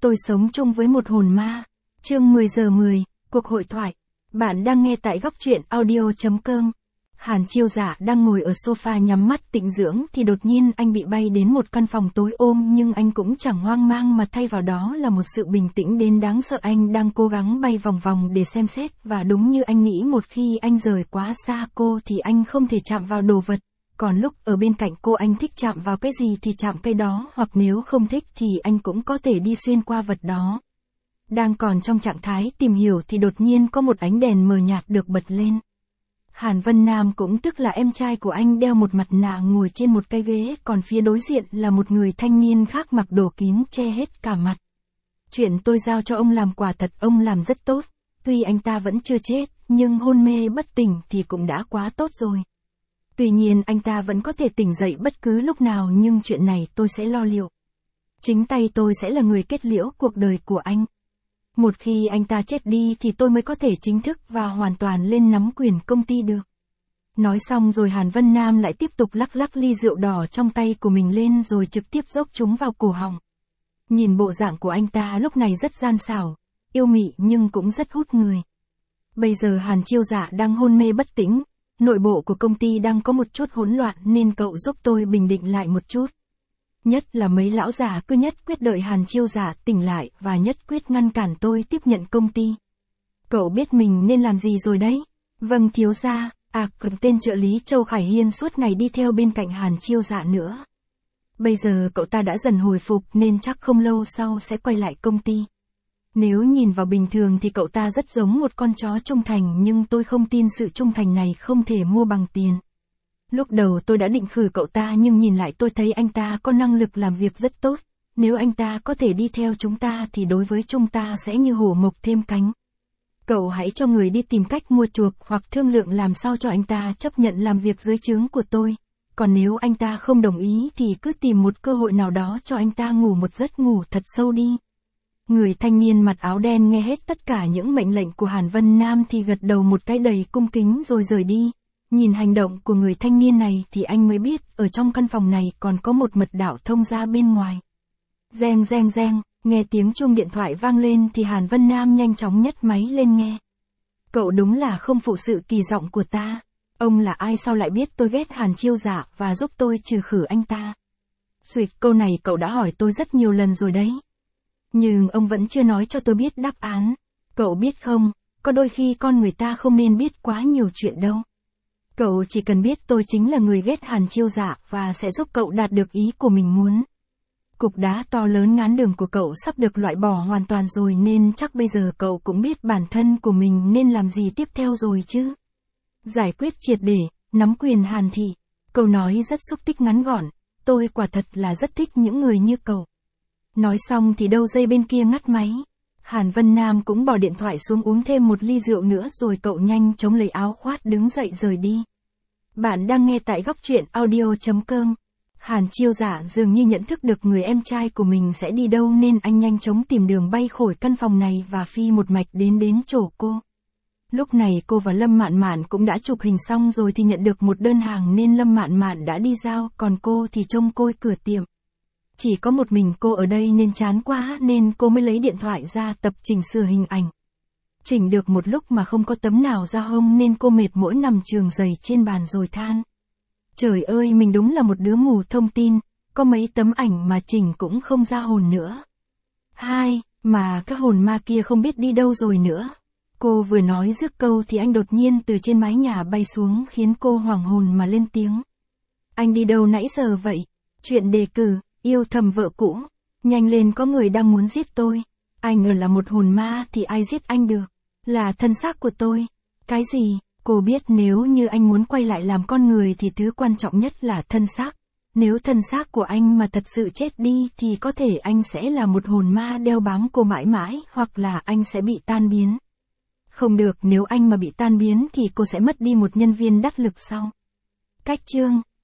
Tôi sống chung với một hồn ma. Chương 10 giờ 10, cuộc hội thoại. Bạn đang nghe tại góc truyện audio.com. Hàn Chiêu Dạ đang ngồi ở sofa nhắm mắt tĩnh dưỡng thì đột nhiên anh bị bay đến một căn phòng tối ôm, nhưng anh cũng chẳng hoang mang mà thay vào đó là một sự bình tĩnh đến đáng sợ. Anh đang cố gắng bay vòng vòng để xem xét, và đúng như anh nghĩ, một khi anh rời quá xa cô thì anh không thể chạm vào đồ vật. Còn lúc ở bên cạnh cô, anh thích chạm vào cái gì thì chạm cái đó, hoặc nếu không thích thì anh cũng có thể đi xuyên qua vật đó. Đang còn trong trạng thái tìm hiểu thì đột nhiên có một ánh đèn mờ nhạt được bật lên. Hàn Vân Nam, cũng tức là em trai của anh, đeo một mặt nạ ngồi trên một cái ghế, còn phía đối diện là một người thanh niên khác mặc đồ kín che hết cả mặt. Chuyện tôi giao cho ông làm quả thật ông làm rất tốt, tuy anh ta vẫn chưa chết, nhưng hôn mê bất tỉnh thì cũng đã quá tốt rồi. Tuy nhiên anh ta vẫn có thể tỉnh dậy bất cứ lúc nào, nhưng chuyện này tôi sẽ lo liệu. Chính tay tôi sẽ là người kết liễu cuộc đời của anh. Một khi anh ta chết đi thì tôi mới có thể chính thức và hoàn toàn lên nắm quyền công ty được. Nói xong rồi Hàn Vân Nam lại tiếp tục lắc lắc ly rượu đỏ trong tay của mình lên rồi trực tiếp dốc chúng vào cổ họng. Nhìn bộ dạng của anh ta lúc này rất gian xảo, yêu mị nhưng cũng rất hút người. Bây giờ Hàn Chiêu Dạ đang hôn mê bất tỉnh, nội bộ của công ty đang có một chút hỗn loạn nên cậu giúp tôi bình định lại một chút. Nhất là mấy lão già cứ nhất quyết đợi Hàn Chiêu Dạ tỉnh lại và nhất quyết ngăn cản tôi tiếp nhận công ty. Cậu biết mình nên làm gì rồi đấy? Vâng thiếu gia. Còn tên trợ lý Châu Khải Hiên suốt ngày đi theo bên cạnh Hàn Chiêu Dạ nữa. Bây giờ cậu ta đã dần hồi phục nên chắc không lâu sau sẽ quay lại công ty. Nếu nhìn vào bình thường thì cậu ta rất giống một con chó trung thành, nhưng tôi không tin sự trung thành này không thể mua bằng tiền. Lúc đầu tôi đã định khử cậu ta, nhưng nhìn lại tôi thấy anh ta có năng lực làm việc rất tốt. Nếu anh ta có thể đi theo chúng ta thì đối với chúng ta sẽ như hổ mọc thêm cánh. Cậu hãy cho người đi tìm cách mua chuộc hoặc thương lượng làm sao cho anh ta chấp nhận làm việc dưới trướng của tôi. Còn nếu anh ta không đồng ý thì cứ tìm một cơ hội nào đó cho anh ta ngủ một giấc ngủ thật sâu đi. Người thanh niên mặc áo đen nghe hết tất cả những mệnh lệnh của Hàn Vân Nam thì gật đầu một cái đầy cung kính rồi rời đi. Nhìn hành động của người thanh niên này thì anh mới biết ở trong căn phòng này còn có một mật đạo thông ra bên ngoài. Reng reng reng, nghe tiếng chuông điện thoại vang lên thì Hàn Vân Nam nhanh chóng nhấc máy lên nghe. Cậu đúng là không phụ sự kỳ vọng của ta. Ông là ai, sao lại biết tôi ghét Hàn Chiêu Dạ và giúp tôi trừ khử anh ta? Xuyệt, câu này cậu đã hỏi tôi rất nhiều lần rồi đấy. Nhưng ông vẫn chưa nói cho tôi biết đáp án. Cậu biết không, có đôi khi con người ta không nên biết quá nhiều chuyện đâu. Cậu chỉ cần biết tôi chính là người ghét Hàn Chiêu Dạ và sẽ giúp cậu đạt được ý của mình muốn. Cục đá to lớn ngán đường của cậu sắp được loại bỏ hoàn toàn rồi, nên chắc bây giờ cậu cũng biết bản thân của mình nên làm gì tiếp theo rồi chứ. Giải quyết triệt để, nắm quyền Hàn thị. Câu nói rất xúc tích ngắn gọn, tôi quả thật là rất thích những người như cậu. Nói xong thì đầu dây bên kia ngắt máy. Hàn Vân Nam cũng bỏ điện thoại xuống uống thêm một ly rượu nữa rồi cậu nhanh chóng lấy áo khoác đứng dậy rời đi. Bạn đang nghe tại góc truyện audio.com. Hàn Chiêu Dạ dường như nhận thức được người em trai của mình sẽ đi đâu nên anh nhanh chóng tìm đường bay khỏi căn phòng này và phi một mạch đến chỗ cô. Lúc này cô và Lâm Mạn Mạn cũng đã chụp hình xong rồi thì nhận được một đơn hàng nên Lâm Mạn Mạn đã đi giao, còn cô thì trông coi cửa tiệm. Chỉ có một mình cô ở đây nên chán quá nên cô mới lấy điện thoại ra tập chỉnh sửa hình ảnh. Chỉnh được một lúc mà không có tấm nào ra hông nên cô mệt mỏi nằm chườm giày trên bàn rồi than. Trời ơi, mình đúng là một đứa mù thông tin, có mấy tấm ảnh mà chỉnh cũng không ra hồn nữa. Mà các hồn ma kia không biết đi đâu rồi nữa. Cô vừa nói dứt câu thì anh đột nhiên từ trên mái nhà bay xuống khiến cô hoảng hồn mà lên tiếng. Anh đi đâu nãy giờ vậy? Chuyện đề cử, yêu thầm vợ cũ. Nhanh lên, có người đang muốn giết tôi. Anh là một hồn ma thì ai giết anh được? Là thân xác của tôi. Cái gì? Cô biết nếu như anh muốn quay lại làm con người thì thứ quan trọng nhất là thân xác. Nếu thân xác của anh mà thật sự chết đi thì có thể anh sẽ là một hồn ma đeo bám cô mãi mãi, hoặc là anh sẽ bị tan biến. Không được, nếu anh mà bị tan biến thì cô sẽ mất đi một nhân viên đắc lực sau. Cách chương